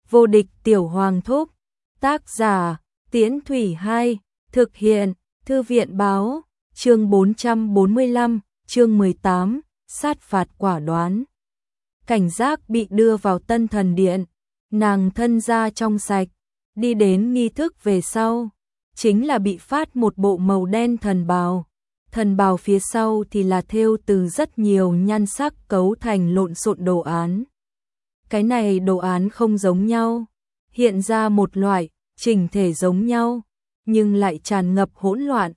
Vô địch tiểu hoàng thúc. Tác giả, Tiễn Thủy 2, thực hiện, Thư viện báo, chương 445, chương 18, sát phạt quả đoán. Cảnh giác bị đưa vào Tân Thần Điện, nàng thân da trong sạch, đi đến nghi thức về sau, chính là bị phát một bộ màu đen thần bào phía sau thì là thêu từ rất nhiều nhan sắc cấu thành lộn xộn đồ án. Cái này đồ án không giống nhau, hiện ra một loại chỉnh thể giống nhau, nhưng lại tràn ngập hỗn loạn,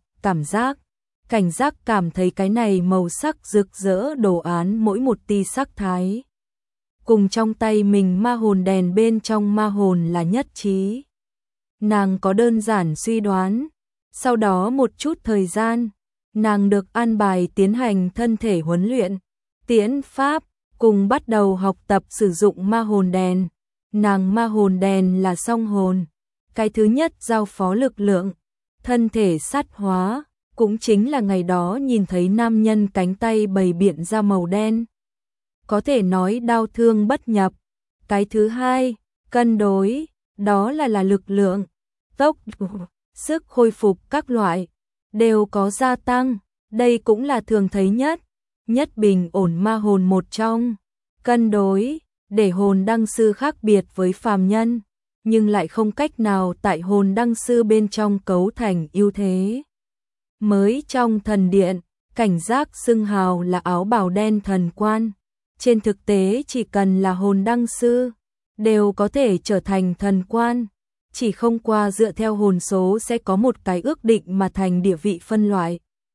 cảnh giác cảm thấy cái này màu sắc rực rỡ đồ án mỗi một tia sắc thái. Cùng trong tay mình ma hồn đèn bên trong ma hồn là nhất trí. Nàng có đơn giản suy đoán, sau đó một chút thời gian, nàng được an bài tiến hành thân thể huấn luyện, tiễn pháp, cùng bắt đầu học tập sử dụng ma hồn đèn. Nàng ma hồn đèn là song hồn, cái thứ nhất giao phó lực lượng, thân thể sát hóa, cũng chính là ngày đó nhìn thấy nam nhân cánh tay bày biện ra màu đen. Có thể nói đau thương bất nhập. Cái thứ hai, cân đối, đó là lực lượng, tốc độ, sức khôi phục các loại, đều có gia tăng, đây cũng là thường thấy nhất bình ổn ma hồn một trong. Cân đối, để hồn đăng sư khác biệt với phàm nhân, nhưng lại không cách nào tại hồn đăng sư bên trong cấu thành ưu thế. Mới trong thần điện, cảnh giác xưng hào là áo bào đen thần quan. Trên thực tế chỉ cần là hồn đăng sư, đều có thể trở thành thần quan, chỉ không qua dựa theo hồn số sẽ có một cái ước định mà thành địa vị phân loại.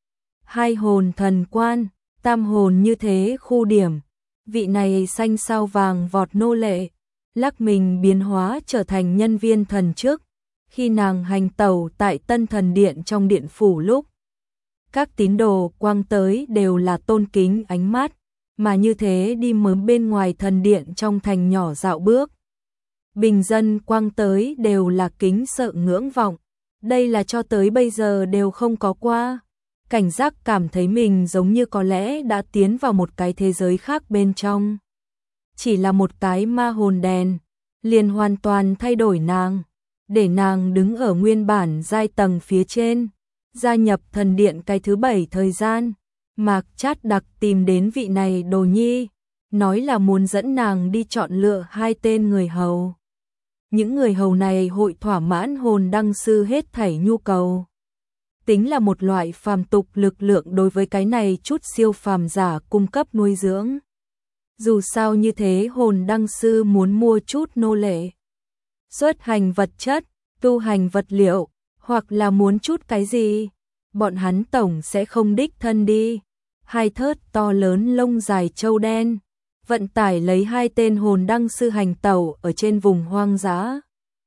2 hồn thần quan, tam hồn như thế khu điểm, vị này xanh sao vàng vọt nô lệ, lắc mình biến hóa trở thành nhân viên thần chức, khi nàng hành tẩu tại Tân Thần Điện trong điện phủ lúc. Các tín đồ quang tới đều là tôn kính ánh mắt, mà như thế đi mớm bên ngoài thần điện trong thành nhỏ dạo bước. Bình dân quang tới đều là kính sợ ngưỡng vọng, đây là cho tới bây giờ đều không có qua. Cảnh giác cảm thấy mình giống như có lẽ đã tiến vào một cái thế giới khác bên trong. Chỉ là một cái ma hồn đèn, liền hoàn toàn thay đổi nàng, để nàng đứng ở nguyên bản giai tầng phía trên, gia nhập thần điện cái thứ 7 thời gian. Mạc Trát Đặc tìm đến vị này đồ nhi, nói là muốn dẫn nàng đi chọn lựa 2 tên người hầu. Những người hầu này hội thỏa mãn hồn đăng sư hết thảy nhu cầu. Tính là một loại phàm tục lực lượng đối với cái này chút siêu phàm giả cung cấp nuôi dưỡng. Dù sao như thế hồn đăng sư muốn mua chút nô lệ, xuất hành vật chất, tu hành vật liệu, hoặc là muốn chút cái gì, bọn hắn tổng sẽ không đích thân đi. 2 thớt to lớn lông dài trâu đen, vận tải lấy 2 tên hồn đăng sư hành tẩu ở trên vùng hoang dã.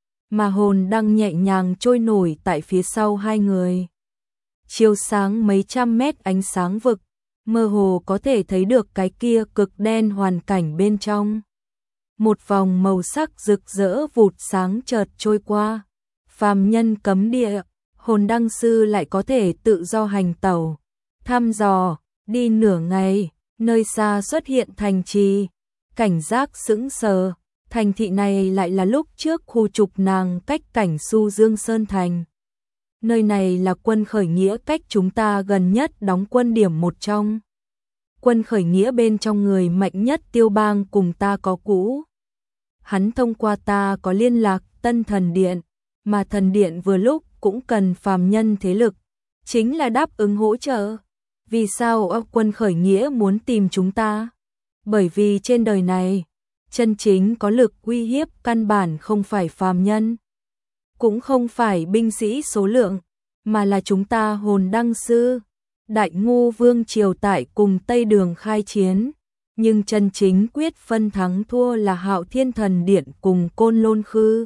Mà hồn đăng nhẹ nhàng trôi nổi tại phía sau 2 người. Chiếu sáng mấy trăm mét ánh sáng vực, mơ hồ có thể thấy được cái kia cực đen hoàn cảnh bên trong. Một vòng màu sắc rực rỡ vụt sáng chợt trôi qua. Phàm nhân cấm địa, hồn đăng sư lại có thể tự do hành tẩu, thăm dò. Đi nửa ngày, nơi xa xuất hiện thành trì, cảnh giác sững sờ, thành thị này lại là lúc trước khu trục nàng cách cảnh Su Dương Sơn Thành. Nơi này là quân khởi nghĩa cách chúng ta gần nhất đóng quân điểm một trong. Quân khởi nghĩa bên trong người mạnh nhất Tiêu Bang cùng ta có cũ. Hắn thông qua ta có liên lạc Tân Thần Điện, mà thần điện vừa lúc cũng cần phàm nhân thế lực, chính là đáp ứng hỗ trợ. Vì sao quân khởi nghĩa muốn tìm chúng ta? Bởi vì trên đời này, chân chính có lực uy hiếp căn bản không phải phàm nhân, cũng không phải binh sĩ số lượng, mà là chúng ta hồn đăng sư. Đại Ngu Vương triều tại cùng Tây Đường khai chiến, nhưng chân chính quyết phân thắng thua là Hạo Thiên Thần Điện cùng Côn Lôn Khư.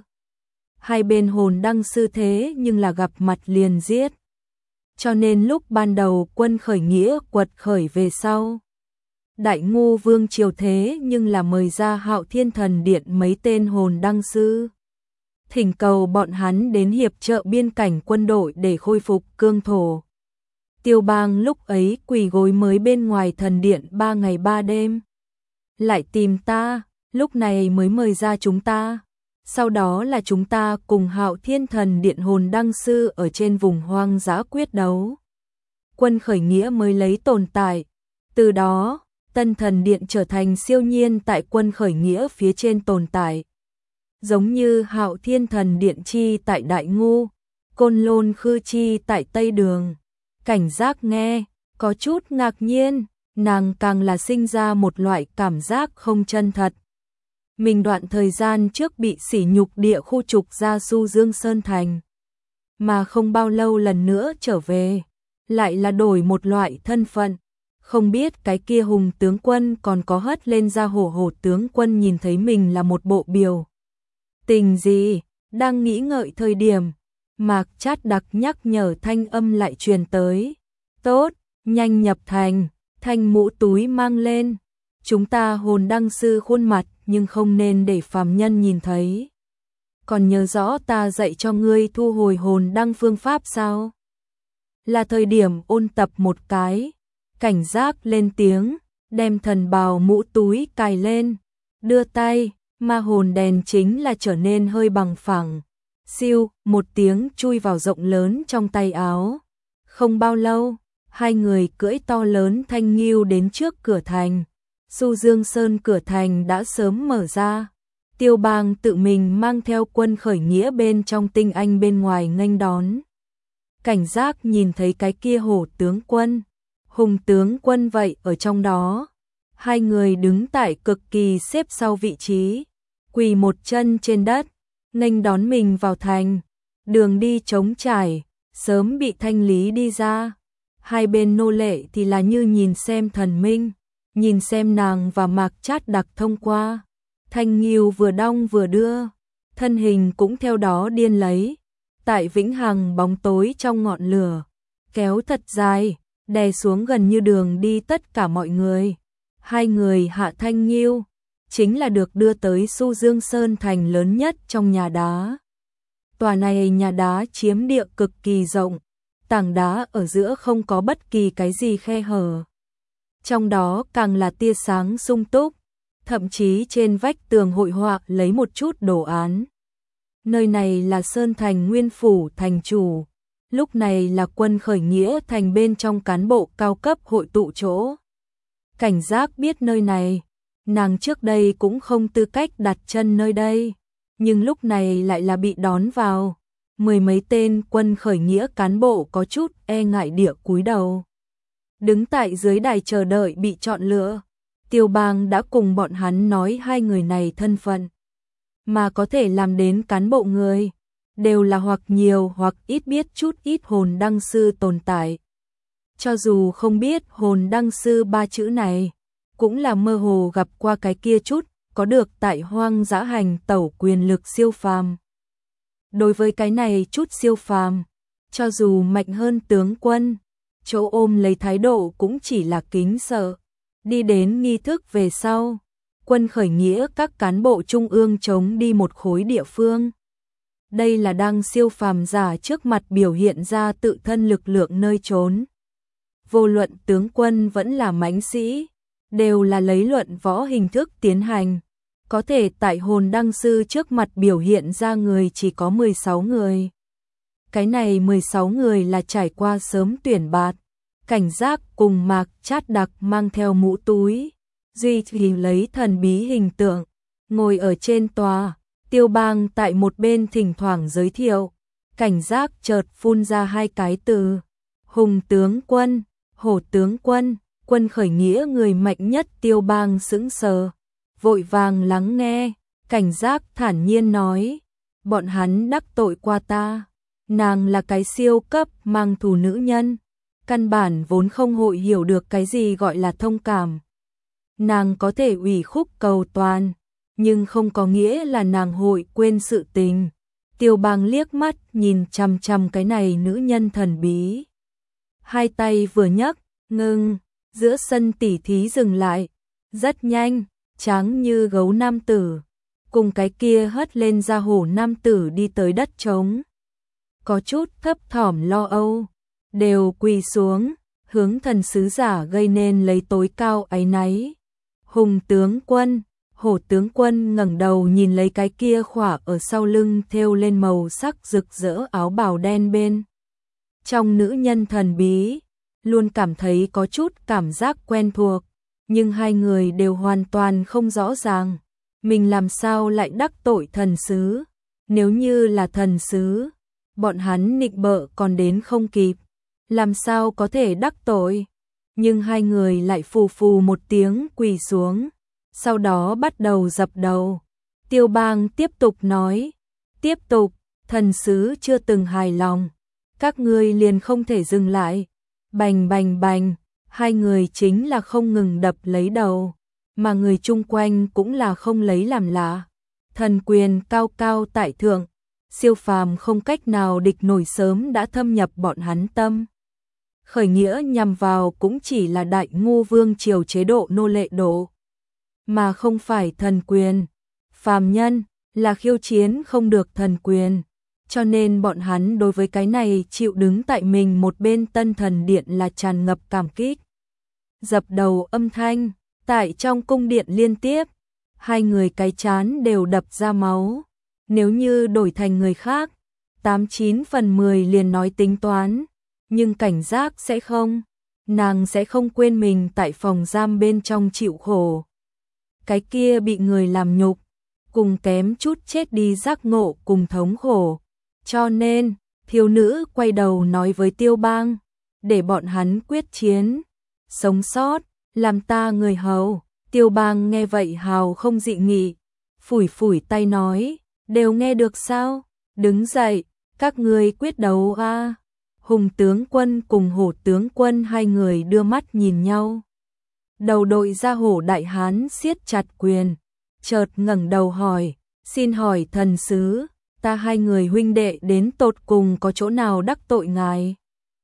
2 bên hồn đăng sư thế nhưng là gặp mặt liền giết. Cho nên lúc ban đầu quân khởi nghĩa quật khởi về sau, Đại Ngu Vương triều thế nhưng là mời ra Hạo Thiên Thần Điện mấy tên hồn đăng sư, thỉnh cầu bọn hắn đến hiệp trợ biên cảnh quân đội để khôi phục cương thổ. Tiêu Bang lúc ấy quỳ gối mới bên ngoài thần điện 3 ngày 3 đêm, lại tìm ta, lúc này mới mời ra chúng ta. Sau đó là chúng ta cùng Hạo Thiên Thần Điện hồn đăng sư ở trên vùng hoang dã quyết đấu. Quân khởi nghĩa mới lấy tồn tại. Từ đó, Tân Thần Điện trở thành siêu nhiên tại quân khởi nghĩa phía trên tồn tại. Giống như Hạo Thiên Thần Điện chi tại Đại Ngu, Côn Lôn Khư chi tại Tây Đường. Cảnh giác nghe, có chút ngạc nhiên, nàng càng là sinh ra một loại cảm giác không chân thật. Mình đoạn thời gian trước bị sỉ nhục địa khu trục ra Du Dương Sơn Thành. Mà không bao lâu lần nữa trở về, lại là đổi một loại thân phận. Không biết cái kia Hùng tướng quân còn có hất lên ra hổ tướng quân nhìn thấy mình là một bộ biểu tình gì, đang nghĩ ngợi thời điểm, Mạc Chát Đặc nhắc nhở thanh âm lại truyền tới. Tốt, nhanh nhập thành, thanh mũ túi mang lên. Chúng ta hồn đăng sư khuôn mặt nhưng không nên để phàm nhân nhìn thấy. Còn nhớ rõ ta dạy cho ngươi thu hồi hồn đăng phương pháp sao? Là thời điểm ôn tập một cái. Cảnh giác lên tiếng, đem thần bào mũ túi cài lên. Đưa tay, ma hồn đèn chính là trở nên hơi bằng phẳng. Siêu, một tiếng chui vào rộng lớn trong tay áo. Không bao lâu, hai người cưỡi to lớn thanh nghiêu đến trước cửa thành. Du Dương Sơn cửa thành đã sớm mở ra. Tiêu Bang tự mình mang theo quân khởi nghĩa bên trong tinh anh bên ngoài nghênh đón. Cảnh giác nhìn thấy cái kia hổ tướng quân, Hùng tướng quân vậy ở trong đó. Hai người đứng tại cực kỳ xếp sau vị trí, quỳ một chân trên đất, nghênh đón mình vào thành. Đường đi trống trải, sớm bị thanh lý đi ra. Hai bên nô lệ thì là như nhìn xem thần minh, nhìn xem nàng và Mạc Chát Đặc thông qua. Thanh nghiêu vừa đong vừa đưa, thân hình cũng theo đó điên lấy. Tại vĩnh hằng bóng tối trong ngọn lửa, kéo thật dài, đè xuống gần như đường đi tất cả mọi người. Hai người hạ thanh nghiêu, chính là được đưa tới Du Dương Sơn thành lớn nhất trong nhà đá. Tòa này nhà đá chiếm địa cực kỳ rộng, tảng đá ở giữa không có bất kỳ cái gì khe hở. Trong đó càng là tia sáng sung túc, thậm chí trên vách tường hội họa lấy một chút đồ án. Nơi này là Sơn Thành Nguyên Phủ thành chủ, lúc này là quân khởi nghĩa thành bên trong cán bộ cao cấp hội tụ chỗ. Cảnh giác biết nơi này, nàng trước đây cũng không tư cách đặt chân nơi đây, nhưng lúc này lại là bị đón vào. Mười mấy tên quân khởi nghĩa cán bộ có chút e ngại địa cúi đầu. Đứng tại dưới đài chờ đợi bị chọn lựa, Tiêu Bang đã cùng bọn hắn nói hai người này thân phận. Mà có thể làm đến cán bộ người, đều là hoặc nhiều hoặc ít biết chút ít hồn đăng sư tồn tại. Cho dù không biết hồn đăng sư ba chữ này, cũng là mơ hồ gặp qua cái kia chút, có được tại hoang dã hành tẩu quyền lực siêu phàm. Đối với cái này chút siêu phàm, cho dù mạnh hơn tướng quân, chỗ ôm lấy thái độ cũng chỉ là kính sợ. Đi đến nghi thức về sau, quân khởi nghĩa các cán bộ trung ương chống đi một khối địa phương. Đây là đang siêu phàm giả trước mặt biểu hiện ra tự thân lực lượng nơi trốn. Vô luận tướng quân vẫn là mãnh sĩ, đều là lấy luận võ hình thức tiến hành. Có thể tại hồn đăng sư trước mặt biểu hiện ra người chỉ có 16 người. Cái này 16 người là trải qua sớm tuyển bạt. Cảnh giác cùng Mạc Chát Đặc mang theo mũ túi, duy trì lấy thần bí hình tượng, ngồi ở trên tòa. Tiêu Bang tại một bên thỉnh thoảng giới thiệu, cảnh giác chợt phun ra hai cái từ: Hùng tướng quân, hổ tướng quân, quân khởi nghĩa người mạnh nhất. Tiêu Bang sững sờ, vội vàng lắng nghe, cảnh giác thản nhiên nói: bọn hắn đắc tội qua ta, nàng là cái siêu cấp mang thù nữ nhân, căn bản vốn không hội hiểu được cái gì gọi là thông cảm. Nàng có thể ủy khúc cầu toàn, nhưng không có nghĩa là nàng hội quên sự tình. Tiêu Bang liếc mắt nhìn chằm chằm cái này nữ nhân thần bí. Hai tay vừa nhấc, ngưng, giữa sân tỉ thí dừng lại. Rất nhanh, trắng như gấu nam tử, cùng cái kia hất lên ra hổ nam tử đi tới đất trống. Có chút thấp thỏm lo âu, đều quỳ xuống, hướng thần sứ giả gây nên lấy tối cao áy náy. Hùng tướng quân, Hổ tướng quân ngẩng đầu nhìn lấy cái kia khỏa ở sau lưng thêu lên màu sắc rực rỡ áo bào đen bên. Trong nữ nhân thần bí, luôn cảm thấy có chút cảm giác quen thuộc, nhưng hai người đều hoàn toàn không rõ ràng, mình làm sao lại đắc tội thần sứ. Nếu như là thần sứ, bọn hắn nịnh bợ còn đến không kịp, làm sao có thể đắc tội. Nhưng hai người lại phù phù một tiếng quỳ xuống, sau đó bắt đầu dập đầu. Tiêu Bang tiếp tục nói, tiếp tục, thần sứ chưa từng hài lòng, các ngươi liền không thể dừng lại. Bành bành bành, hai người chính là không ngừng đập lấy đầu, mà người chung quanh cũng là không lấy làm lạ. Thần quyền cao cao tại thượng, siêu phàm không cách nào địch nổi sớm đã thâm nhập bọn hắn tâm. Khởi nghĩa nhằm vào cũng chỉ là Đại Ngô Vương triều chế độ nô lệ độ, mà không phải thần quyền. Phàm nhân là khiêu chiến không được thần quyền, cho nên bọn hắn đối với cái này chịu đứng tại mình một bên Tân Thần Điện là tràn ngập cảm kích. Dập đầu âm thanh tại trong cung điện liên tiếp, hai người cái chán đều đập ra máu. Nếu như đổi thành người khác, 89 phần 10 liền nói tính toán, nhưng cảnh giác sẽ không. Nàng sẽ không quên mình tại phòng giam bên trong chịu khổ. Cái kia bị người làm nhục, cùng kém chút chết đi giác ngộ cùng thống khổ. Cho nên, thiếu nữ quay đầu nói với Tiêu Bang, để bọn hắn quyết chiến, sống sót, làm ta người hầu. Tiêu Bang nghe vậy hào không dị nghị, phủi phủi tay nói, đều nghe được sao, đứng dậy, các ngươi quyết đấu a. Hùng tướng quân cùng Hổ tướng quân hai người đưa mắt nhìn nhau. Đầu đội ra Hổ đại hán siết chặt quyền, chợt ngẩng đầu hỏi, xin hỏi thần sứ, ta hai người huynh đệ đến tột cùng có chỗ nào đắc tội ngài?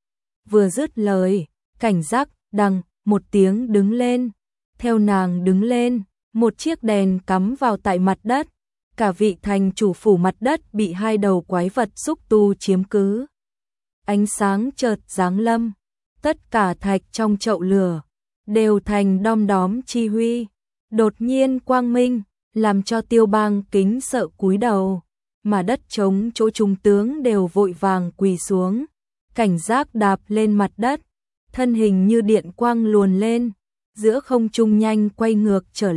Vừa dứt lời, cảnh giác đằng một tiếng đứng lên, theo nàng đứng lên, một chiếc đèn cắm vào tại mặt đất, cả vị thành chủ phủ mặt đất bị hai đầu quái vật xúc tu chiếm cứ. Ánh sáng chợt giáng lâm, tất cả thạch trong chậu lửa đều thành đom đóm chi huy, đột nhiên quang minh, làm cho Tiêu Bang kính sợ cúi đầu, mà đất trống chỗ trung tướng đều vội vàng quỳ xuống, cảnh giác đạp lên mặt đất, thân hình như điện quang luồn lên, giữa không trung nhanh quay ngược trở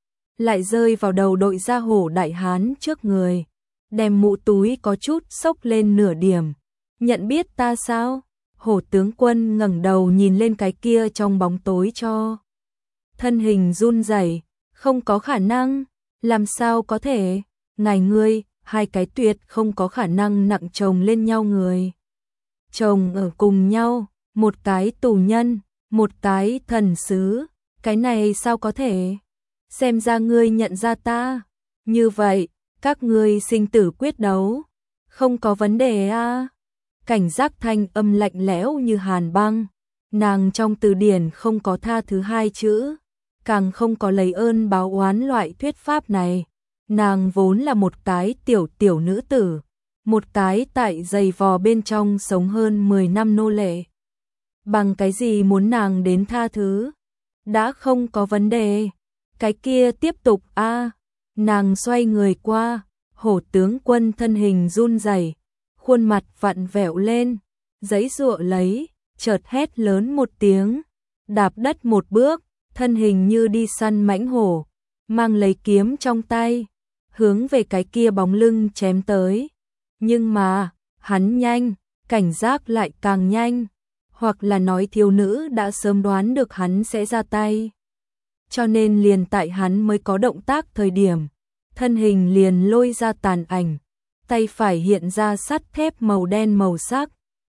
lại rơi vào đầu đội ra Hổ đại hán trước người, đem mũ túi có chút xốc lên nửa điểm. Nhận biết ta sao? Hổ tướng quân ngẩng đầu nhìn lên cái kia trong bóng tối cho. Thân hình run rẩy, không có khả năng, làm sao có thể? Ngài ngươi, hai cái tuyệt không có khả năng nặng chồng lên nhau người. Chồng ở cùng nhau, một cái tù nhân, một cái thần sứ, cái này sao có thể? Xem ra ngươi nhận ra ta. Như vậy, các ngươi sinh tử quyết đấu, không có vấn đề a. Cảnh giác thanh âm lạnh lẽo như hàn băng, nàng trong từ điển không có tha thứ hai chữ, càng không có lấy ơn báo oán loại thuyết pháp này. Nàng vốn là một cái tiểu nữ tử, một cái tại giày vò bên trong sống hơn 10 năm nô lệ. Bằng cái gì muốn nàng đến tha thứ? Đã không có vấn đề, cái kia tiếp tục a. Nàng xoay người qua, Hổ tướng quân thân hình run rẩy, khuôn mặt vặn vẹo lên, giãy giụa lấy, chợt hét lớn một tiếng, đạp đất một bước, thân hình như đi săn mãnh hổ, mang lấy kiếm trong tay, hướng về cái kia bóng lưng chém tới. Nhưng mà, hắn nhanh, cảnh giác lại càng nhanh, hoặc là nói thiếu nữ đã sớm đoán được hắn sẽ ra tay. Cho nên liền tại hắn mới có động tác thời điểm, thân hình liền lôi ra tàn ảnh, tay phải hiện ra sắt thép màu đen màu sắc.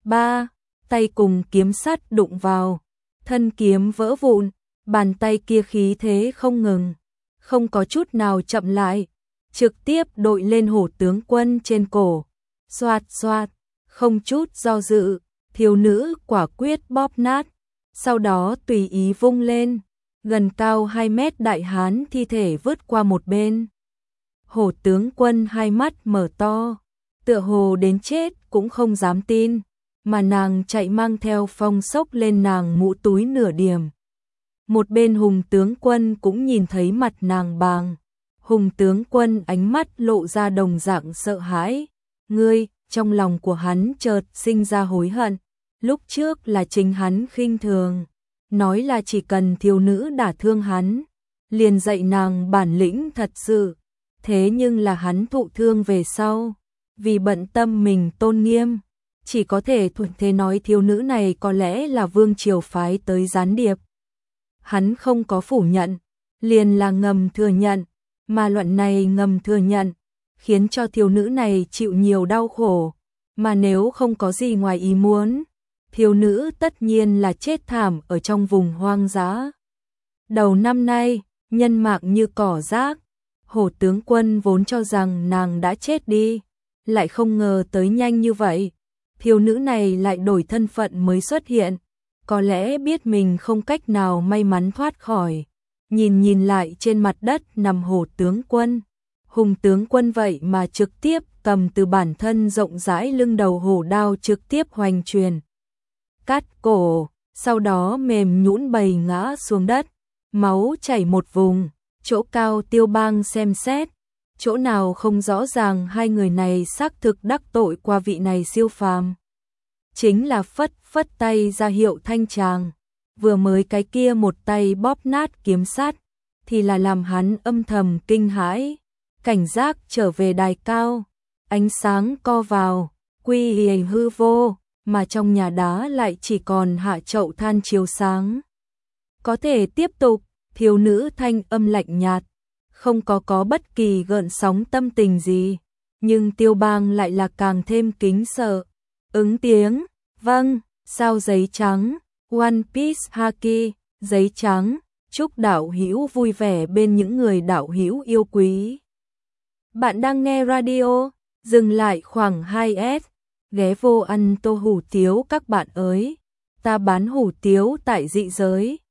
Tay cùng kiếm sắt đụng vào, thân kiếm vỡ vụn, bàn tay kia khí thế không ngừng, không có chút nào chậm lại, trực tiếp đội lên Hổ tướng quân trên cổ. Xoạt xoạt, không chút do dự, thiếu nữ quả quyết bóp nát, sau đó tùy ý vung lên, gần cao 2 mét đại hán thi thể vứt qua một bên. Hổ tướng quân hai mắt mở to, tựa hồ đến chết cũng không dám tin, mà nàng chạy mang theo phong sốc lên nàng mũ túi nửa điểm. Một bên Hùng tướng quân cũng nhìn thấy mặt nàng bàng Hùng tướng quân ánh mắt lộ ra đồng dạng sợ hãi. Ngươi, trong lòng của hắn chợt sinh ra hối hận. Lúc trước là chính hắn khinh thường, nói là chỉ cần thiếu nữ đả thương hắn, liền dạy nàng bản lĩnh thật sự. Thế nhưng là hắn thụ thương về sau, vì bận tâm mình tôn nghiêm, chỉ có thể thuận thế nói thiếu nữ này có lẽ là vương triều phái tới gián điệp. Hắn không có phủ nhận, liền là ngầm thừa nhận, mà luận này ngầm thừa nhận, khiến cho thiếu nữ này chịu nhiều đau khổ, mà nếu không có gì ngoài ý muốn, thiếu nữ tất nhiên là chết thảm ở trong vùng hoang dã. Đầu năm nay, nhân mạng như cỏ rác, Hổ tướng quân vốn cho rằng nàng đã chết đi, lại không ngờ tới nhanh như vậy. Thiếu nữ này lại đổi thân phận mới xuất hiện, có lẽ biết mình không cách nào may mắn thoát khỏi. Nhìn lại trên mặt đất nằm Hổ tướng quân, Hùng tướng quân vậy mà trực tiếp cầm từ bản thân rộng rãi lưng đầu hổ đao trực tiếp hoành truyền. Cắt cổ, sau đó mềm nhũn bầy ngã xuống đất, máu chảy một vùng. Chỗ Cao Tiêu Bang xem xét, chỗ nào không rõ ràng hai người này xác thực đắc tội qua vị này siêu phàm. Chính là phất tay ra hiệu thanh tràng, vừa mới cái kia một tay bóp nát kiếm sắt, thì là làm hắn âm thầm kinh hãi, cảnh giác trở về đài cao, ánh sáng co vào, quy hư vô, mà trong nhà đá lại chỉ còn hạ chậu than chiếu sáng. Có thể tiếp tục. Thiếu nữ thanh âm lạnh nhạt, không có bất kỳ gợn sóng tâm tình gì, nhưng Tiêu Bang lại là càng thêm kính sợ. Ứng tiếng, vâng, sao giấy trắng, One Piece Haki, giấy trắng, chúc đạo hữu vui vẻ bên những người đạo hữu yêu quý. Bạn đang nghe radio, dừng lại khoảng 2S, ghé vô ăn tô hủ tiếu các bạn ơi, ta bán hủ tiếu tại dị giới.